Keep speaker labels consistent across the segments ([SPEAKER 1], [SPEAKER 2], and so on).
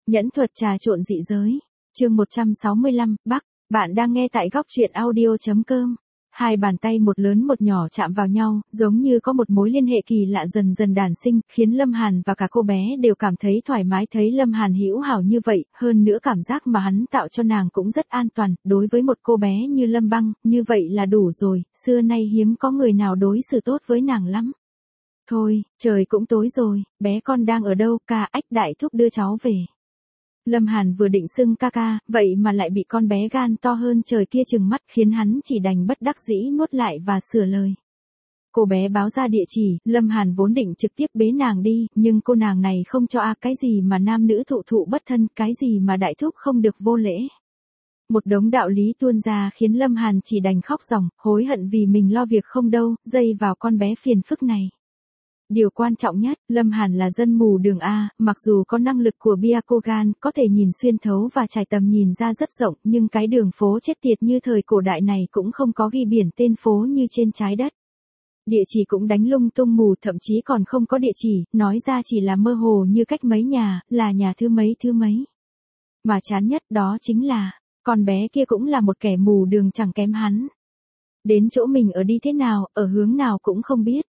[SPEAKER 1] Nhẫn thuật trà trộn dị giới. Chương 165, Bắc, bạn đang nghe tại góc truyện audio.com. Hai bàn tay một lớn một nhỏ chạm vào nhau, giống như có một mối liên hệ kỳ lạ dần dần đản sinh, khiến Lâm Hàn và cả cô bé đều cảm thấy thoải mái thấy Lâm Hàn hữu hảo như vậy, hơn nữa cảm giác mà hắn tạo cho nàng cũng rất an toàn, đối với một cô bé như Lâm Băng, như vậy là đủ rồi, xưa nay hiếm có người nào đối xử tốt với nàng lắm. Thôi, trời cũng tối rồi, bé con đang ở đâu, ca ách đại thúc đưa cháu về. Lâm Hàn vừa định xưng ca ca, vậy mà lại bị con bé gan to hơn trời kia trừng mắt khiến hắn chỉ đành bất đắc dĩ nuốt lại và sửa lời. Cô bé báo ra địa chỉ, Lâm Hàn vốn định trực tiếp bế nàng đi, nhưng cô nàng này không cho cái gì mà nam nữ thụ thụ bất thân, cái gì mà đại thúc không được vô lễ. Một đống đạo lý tuôn ra khiến Lâm Hàn chỉ đành khóc ròng, hối hận vì mình lo việc không đâu, dây vào con bé phiền phức này. Điều quan trọng nhất, Lâm Hàn là dân mù đường A, mặc dù có năng lực của Byakugan, có thể nhìn xuyên thấu và trải tầm nhìn ra rất rộng, nhưng cái đường phố chết tiệt như thời cổ đại này cũng không có ghi biển tên phố như trên trái đất. Địa chỉ cũng đánh lung tung mù, thậm chí còn không có địa chỉ, nói ra chỉ là mơ hồ như cách mấy nhà, là nhà thứ mấy. Mà chán nhất đó chính là, con bé kia cũng là một kẻ mù đường chẳng kém hắn. Đến chỗ mình ở đi thế nào, ở hướng nào cũng không biết.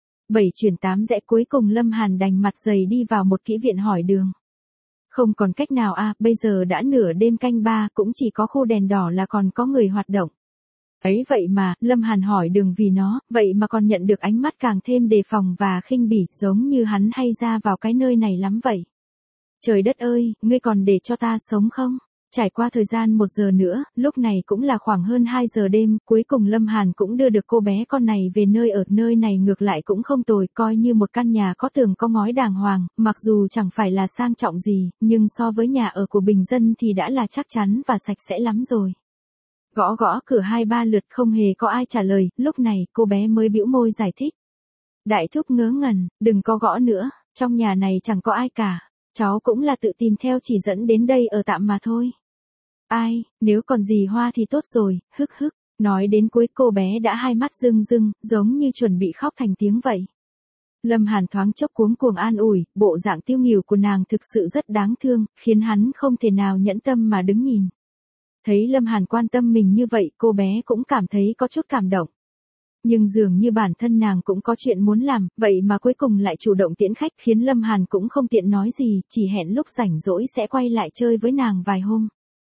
[SPEAKER 1] 7/8 rẽ cuối cùng Lâm Hàn đành mặt dày đi vào một kỹ viện hỏi đường. Không còn cách nào bây giờ đã nửa đêm canh 3 cũng chỉ có khu đèn đỏ là còn có người hoạt động. Ấy vậy mà, Lâm Hàn hỏi đường vì nó, vậy mà còn nhận được ánh mắt càng thêm đề phòng và khinh bỉ, giống như hắn hay ra vào cái nơi này lắm vậy. Trời đất ơi, ngươi còn để cho ta sống không? Trải qua thời gian 1 giờ nữa, lúc này cũng là khoảng hơn 2 giờ đêm, cuối cùng Lâm Hàn cũng đưa được cô bé con này về nơi ở. Nơi này ngược lại cũng không tồi, coi như một căn nhà có tường có ngói đàng hoàng, mặc dù chẳng phải là sang trọng gì, nhưng so với nhà ở của bình dân thì đã là chắc chắn và sạch sẽ lắm rồi. Gõ gõ cửa 2-3 lượt không hề có ai trả lời, lúc này cô bé mới bĩu môi giải thích. Đại thúc ngớ ngẩn, đừng có gõ nữa, trong nhà này chẳng có ai cả, cháu cũng là tự tìm theo chỉ dẫn đến đây ở tạm mà thôi. Ai, nếu còn gì hoa thì tốt rồi, hức hức, nói đến cuối cô bé đã hai mắt rưng rưng, giống như chuẩn bị khóc thành tiếng vậy. Lâm Hàn thoáng chốc cuống cuồng an ủi, bộ dạng tiêu nghỉu của nàng thực sự rất đáng thương, khiến hắn không thể nào nhẫn tâm mà đứng nhìn. Thấy Lâm Hàn quan tâm mình như vậy, cô bé cũng cảm thấy có chút cảm động. Nhưng dường như bản thân nàng cũng có chuyện muốn làm, vậy mà cuối cùng lại chủ động tiễn khách, khiến Lâm Hàn cũng không tiện nói gì, chỉ hẹn lúc rảnh rỗi sẽ quay lại chơi với nàng vài hôm.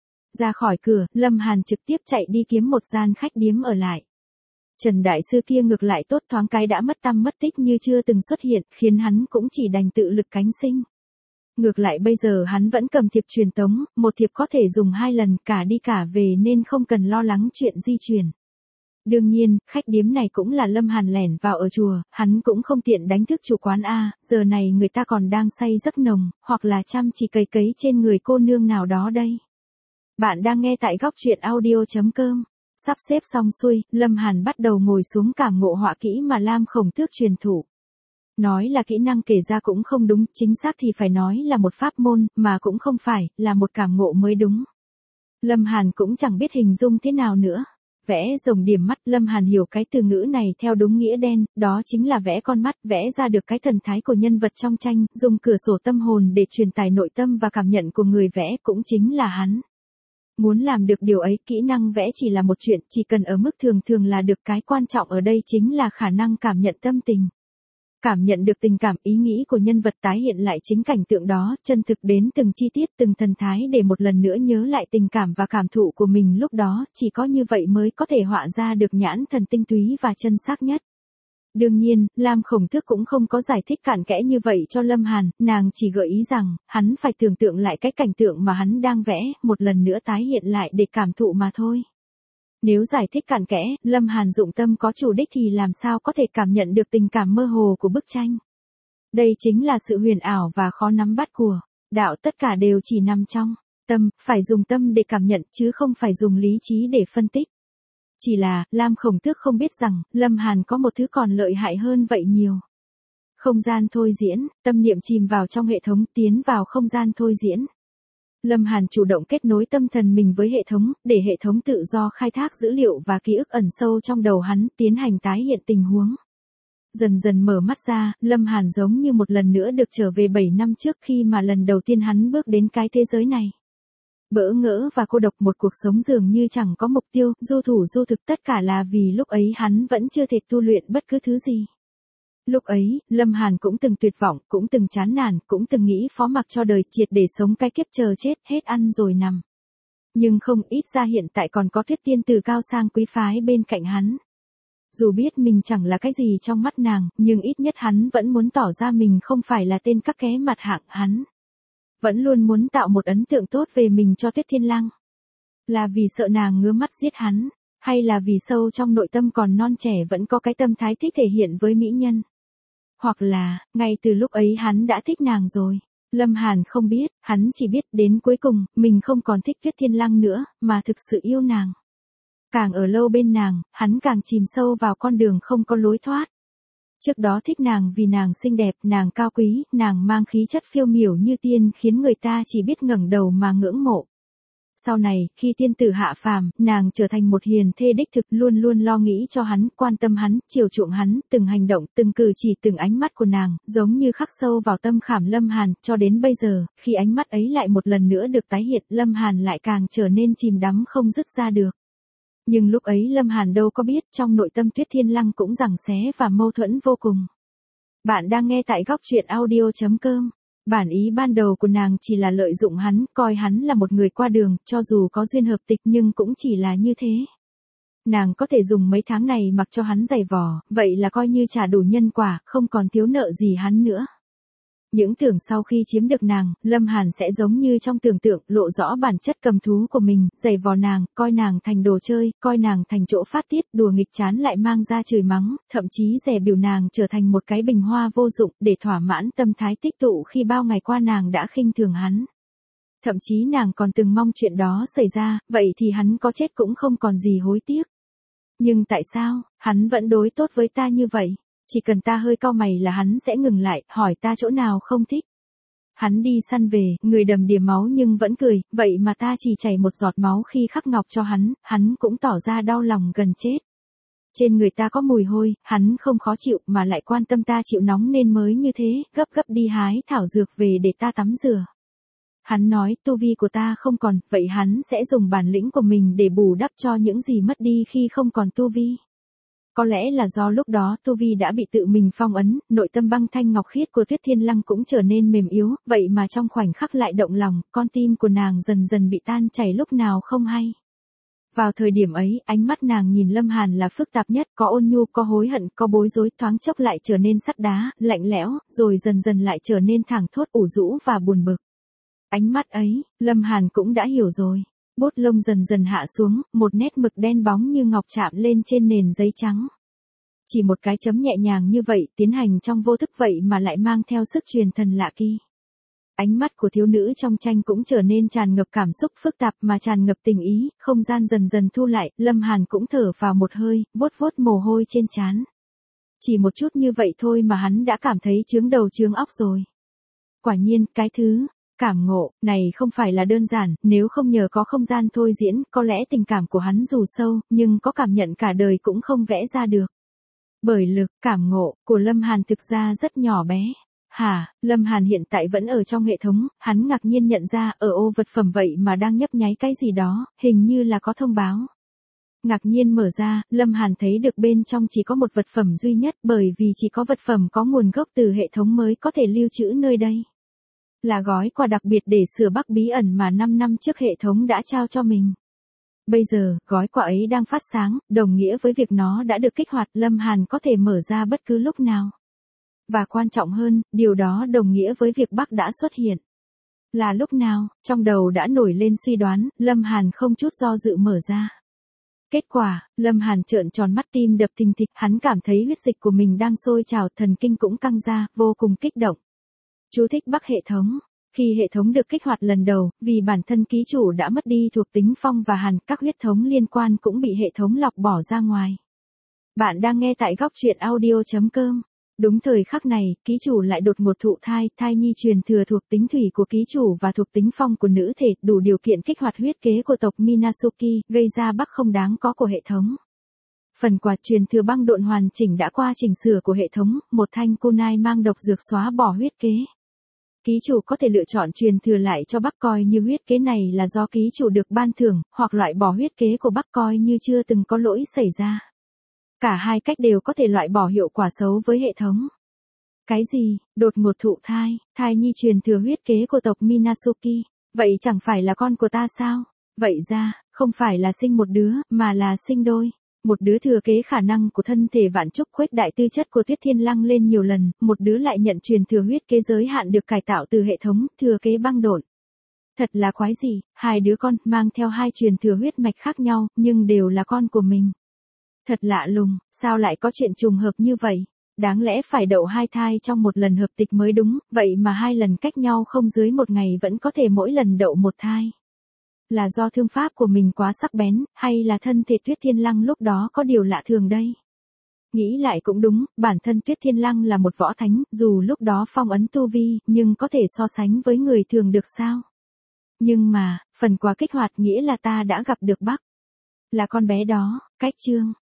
[SPEAKER 1] Ra khỏi cửa, Lâm Hàn trực tiếp chạy đi kiếm một gian khách điếm ở lại. Trần Đại Sư kia ngược lại tốt, thoáng cái đã mất tăm mất tích như chưa từng xuất hiện, khiến hắn cũng chỉ đành tự lực cánh sinh. Ngược lại bây giờ hắn vẫn cầm thiệp truyền tống, một thiệp có thể dùng 2 lần, cả đi cả về nên không cần lo lắng chuyện di chuyển. Đương nhiên, khách điếm này cũng là Lâm Hàn lẻn vào ở chùa, hắn cũng không tiện đánh thức chủ quán giờ này người ta còn đang say giấc nồng, hoặc là chăm chỉ cấy cấy trên người cô nương nào đó đây. Bạn đang nghe tại góc truyện audio.com. Sắp xếp xong xuôi, Lâm Hàn bắt đầu ngồi xuống cảm ngộ họa kỹ mà Lam Khổng Tước truyền thụ. Nói là kỹ năng kể ra cũng không đúng, chính xác thì phải nói là một pháp môn, mà cũng không phải, là một cảm ngộ mới đúng. Lâm Hàn cũng chẳng biết hình dung thế nào nữa. Vẽ rồng điểm mắt, Lâm Hàn hiểu cái từ ngữ này theo đúng nghĩa đen, đó chính là vẽ con mắt, vẽ ra được cái thần thái của nhân vật trong tranh, dùng cửa sổ tâm hồn để truyền tải nội tâm và cảm nhận của người vẽ, cũng chính là hắn. Muốn làm được điều ấy, kỹ năng vẽ chỉ là một chuyện, chỉ cần ở mức thường thường là được, cái quan trọng ở đây chính là khả năng cảm nhận tâm tình. Cảm nhận được tình cảm, ý nghĩ của nhân vật, tái hiện lại chính cảnh tượng đó, chân thực đến từng chi tiết, từng thần thái để một lần nữa nhớ lại tình cảm và cảm thụ của mình lúc đó, chỉ có như vậy mới có thể họa ra được nhãn thần tinh túy và chân xác nhất. Đương nhiên, Lam Khổng Tước cũng không có giải thích cặn kẽ như vậy cho Lâm Hàn, nàng chỉ gợi ý rằng, hắn phải tưởng tượng lại cái cảnh tượng mà hắn đang vẽ, một lần nữa tái hiện lại để cảm thụ mà thôi. Nếu giải thích cặn kẽ, Lâm Hàn dụng tâm có chủ đích thì làm sao có thể cảm nhận được tình cảm mơ hồ của bức tranh. Đây chính là sự huyền ảo và khó nắm bắt của đạo, tất cả đều chỉ nằm trong tâm, phải dùng tâm để cảm nhận chứ không phải dùng lý trí để phân tích. Chỉ là, Lam Khổng Tước không biết rằng, Lâm Hàn có một thứ còn lợi hại hơn vậy nhiều. Không gian thôi diễn, tâm niệm chìm vào trong hệ thống, tiến vào không gian thôi diễn. Lâm Hàn chủ động kết nối tâm thần mình với hệ thống, để hệ thống tự do khai thác dữ liệu và ký ức ẩn sâu trong đầu hắn, tiến hành tái hiện tình huống. Dần dần mở mắt ra, Lâm Hàn giống như một lần nữa được trở về 7 năm trước khi mà lần đầu tiên hắn bước đến cái thế giới này. Bỡ ngỡ và cô độc, một cuộc sống dường như chẳng có mục tiêu, du thủ du thực, tất cả là vì lúc ấy hắn vẫn chưa thể tu luyện bất cứ thứ gì. Lúc ấy, Lâm Hàn cũng từng tuyệt vọng, cũng từng chán nản, cũng từng nghĩ phó mặc cho đời, triệt để sống cái kiếp chờ chết, hết ăn rồi nằm. Nhưng không, ít ra hiện tại còn có Tuyết tiên tử cao sang quý phái bên cạnh hắn. Dù biết mình chẳng là cái gì trong mắt nàng, nhưng ít nhất hắn vẫn muốn tỏ ra mình không phải là tên các ké mặt hạng, hắn vẫn luôn muốn tạo một ấn tượng tốt về mình cho Tuyết Thiên Lăng. Là vì sợ nàng ngứa mắt giết hắn, hay là vì sâu trong nội tâm còn non trẻ vẫn có cái tâm thái thích thể hiện với mỹ nhân? Hoặc là, ngay từ lúc ấy hắn đã thích nàng rồi. Lâm Hàn không biết, hắn chỉ biết đến cuối cùng, mình không còn thích Tuyết Thiên Lăng nữa, mà thực sự yêu nàng. Càng ở lâu bên nàng, hắn càng chìm sâu vào con đường không có lối thoát. Trước đó thích nàng vì nàng xinh đẹp, nàng cao quý, nàng mang khí chất phiêu miểu như tiên khiến người ta chỉ biết ngẩng đầu mà ngưỡng mộ. Sau này, khi tiên tử hạ phàm, nàng trở thành một hiền thê đích thực, luôn luôn lo nghĩ cho hắn, quan tâm hắn, chiều chuộng hắn, từng hành động, từng cử chỉ, từng ánh mắt của nàng, giống như khắc sâu vào tâm khảm Lâm Hàn, cho đến bây giờ, khi ánh mắt ấy lại một lần nữa được tái hiện, Lâm Hàn lại càng trở nên chìm đắm không dứt ra được. Nhưng lúc ấy Lâm Hàn đâu có biết, trong nội tâm Tuyết Thiên Lăng cũng giằng xé và mâu thuẫn vô cùng. Bạn đang nghe tại góc truyện audio.com. Bản ý ban đầu của nàng chỉ là lợi dụng hắn, coi hắn là một người qua đường, cho dù có duyên hợp tịch nhưng cũng chỉ là như thế. Nàng có thể dùng mấy tháng này mặc cho hắn giày vò, vậy là coi như trả đủ nhân quả, không còn thiếu nợ gì hắn nữa. Những tưởng sau khi chiếm được nàng, Lâm Hàn sẽ giống như trong tưởng tượng, lộ rõ bản chất cầm thú của mình, giày vò nàng, coi nàng thành đồ chơi, coi nàng thành chỗ phát tiết, đùa nghịch chán lại mang ra chửi mắng, thậm chí dè bỉu nàng trở thành một cái bình hoa vô dụng, để thỏa mãn tâm thái tích tụ khi bao ngày qua nàng đã khinh thường hắn. Thậm chí nàng còn từng mong chuyện đó xảy ra, vậy thì hắn có chết cũng không còn gì hối tiếc. Nhưng tại sao, hắn vẫn đối tốt với ta như vậy? Chỉ cần ta hơi cau mày là hắn sẽ ngừng lại, hỏi ta chỗ nào không thích. Hắn đi săn về, người đầm đìa máu nhưng vẫn cười, vậy mà ta chỉ chảy một giọt máu khi khắc ngọc cho hắn cũng tỏ ra đau lòng gần chết. Trên người ta có mùi hôi, hắn không khó chịu mà lại quan tâm ta chịu nóng nên mới như thế, gấp gấp đi hái thảo dược về để ta tắm rửa. Hắn nói tu vi của ta không còn, vậy hắn sẽ dùng bản lĩnh của mình để bù đắp cho những gì mất đi khi không còn tu vi. Có lẽ là do lúc đó tu vi đã bị tự mình phong ấn, nội tâm băng thanh ngọc khiết của Tuyết Thiên Lăng cũng trở nên mềm yếu, vậy mà trong khoảnh khắc lại động lòng, con tim của nàng dần dần bị tan chảy lúc nào không hay. Vào thời điểm ấy, ánh mắt nàng nhìn Lâm Hàn là phức tạp nhất, có ôn nhu, có hối hận, có bối rối, thoáng chốc lại trở nên sắt đá, lạnh lẽo, rồi dần dần lại trở nên thẳng thốt, ủ rũ và buồn bực. Ánh mắt ấy, Lâm Hàn cũng đã hiểu rồi. Bút lông dần dần hạ xuống, một nét mực đen bóng như ngọc chạm lên trên nền giấy trắng. Chỉ một cái chấm nhẹ nhàng như vậy, tiến hành trong vô thức vậy mà lại mang theo sức truyền thần lạ kỳ. Ánh mắt của thiếu nữ trong tranh cũng trở nên tràn ngập cảm xúc phức tạp mà tràn ngập tình ý, không gian dần dần thu lại, Lâm Hàn cũng thở vào một hơi, vuốt vuốt mồ hôi trên trán. Chỉ một chút như vậy thôi mà hắn đã cảm thấy chướng đầu chướng óc rồi. Quả nhiên, cái thứ cảm ngộ này không phải là đơn giản, nếu không nhờ có không gian thôi diễn, có lẽ tình cảm của hắn dù sâu, nhưng có cảm nhận cả đời cũng không vẽ ra được. Bởi lực, cảm ngộ của Lâm Hàn thực ra rất nhỏ bé. Lâm Hàn hiện tại vẫn ở trong hệ thống, hắn ngạc nhiên nhận ra, ở ô vật phẩm vậy mà đang nhấp nháy cái gì đó, hình như là có thông báo. Ngạc nhiên mở ra, Lâm Hàn thấy được bên trong chỉ có một vật phẩm duy nhất, bởi vì chỉ có vật phẩm có nguồn gốc từ hệ thống mới có thể lưu trữ nơi đây. Là gói quà đặc biệt để sửa Bắc bí ẩn mà 5 năm trước hệ thống đã trao cho mình. Bây giờ, gói quà ấy đang phát sáng, đồng nghĩa với việc nó đã được kích hoạt, Lâm Hàn có thể mở ra bất cứ lúc nào. Và quan trọng hơn, điều đó đồng nghĩa với việc Bắc đã xuất hiện. Là lúc nào, trong đầu đã nổi lên suy đoán, Lâm Hàn không chút do dự mở ra. Kết quả, Lâm Hàn trợn tròn mắt, tim đập thình thịch, hắn cảm thấy huyết dịch của mình đang sôi trào, thần kinh cũng căng ra, vô cùng kích động. Chú thích Bắc hệ thống. Khi hệ thống được kích hoạt lần đầu, vì bản thân ký chủ đã mất đi thuộc tính phong và hàn, các huyết thống liên quan cũng bị hệ thống lọc bỏ ra ngoài. Bạn đang nghe tại góc truyện audio.com. Đúng thời khắc này, ký chủ lại đột ngột thụ thai, thai nhi truyền thừa thuộc tính thủy của ký chủ và thuộc tính phong của nữ thể, đủ điều kiện kích hoạt huyết kế của tộc Minazuki, gây ra Bắc không đáng có của hệ thống. Phần quà truyền thừa băng độn hoàn chỉnh đã qua chỉnh sửa của hệ thống, một thanh kunai mang độc dược xóa bỏ huyết kế. Ký chủ có thể lựa chọn truyền thừa lại cho Bắc coi như huyết kế này là do ký chủ được ban thưởng, hoặc loại bỏ huyết kế của Bắc coi như chưa từng có lỗi xảy ra. Cả hai cách đều có thể loại bỏ hiệu quả xấu với hệ thống. Cái gì, đột ngột thụ thai, thai nhi truyền thừa huyết kế của tộc Minazuki, vậy chẳng phải là con của ta sao? Vậy ra, không phải là sinh một đứa, mà là sinh đôi. Một đứa thừa kế khả năng của thân thể vạn trúc khuếch đại tư chất của Tuyết Thiên Lăng lên nhiều lần, một đứa lại nhận truyền thừa huyết kế giới hạn được cải tạo từ hệ thống, thừa kế băng độn. Thật là quái gì, hai đứa con, mang theo hai truyền thừa huyết mạch khác nhau, nhưng đều là con của mình. Thật lạ lùng, sao lại có chuyện trùng hợp như vậy? Đáng lẽ phải đậu hai thai trong một lần hợp tịch mới đúng, vậy mà hai lần cách nhau không dưới một ngày vẫn có thể mỗi lần đậu một thai. Là do thương pháp của mình quá sắc bén, hay là thân thể Tuyết Thiên Lăng lúc đó có điều lạ thường đây? Nghĩ lại cũng đúng, bản thân Tuyết Thiên Lăng là một võ thánh, dù lúc đó phong ấn tu vi, nhưng có thể so sánh với người thường được sao? Nhưng mà, phần quà kích hoạt nghĩa là ta đã gặp được Bắc. Là con bé đó, cách chương.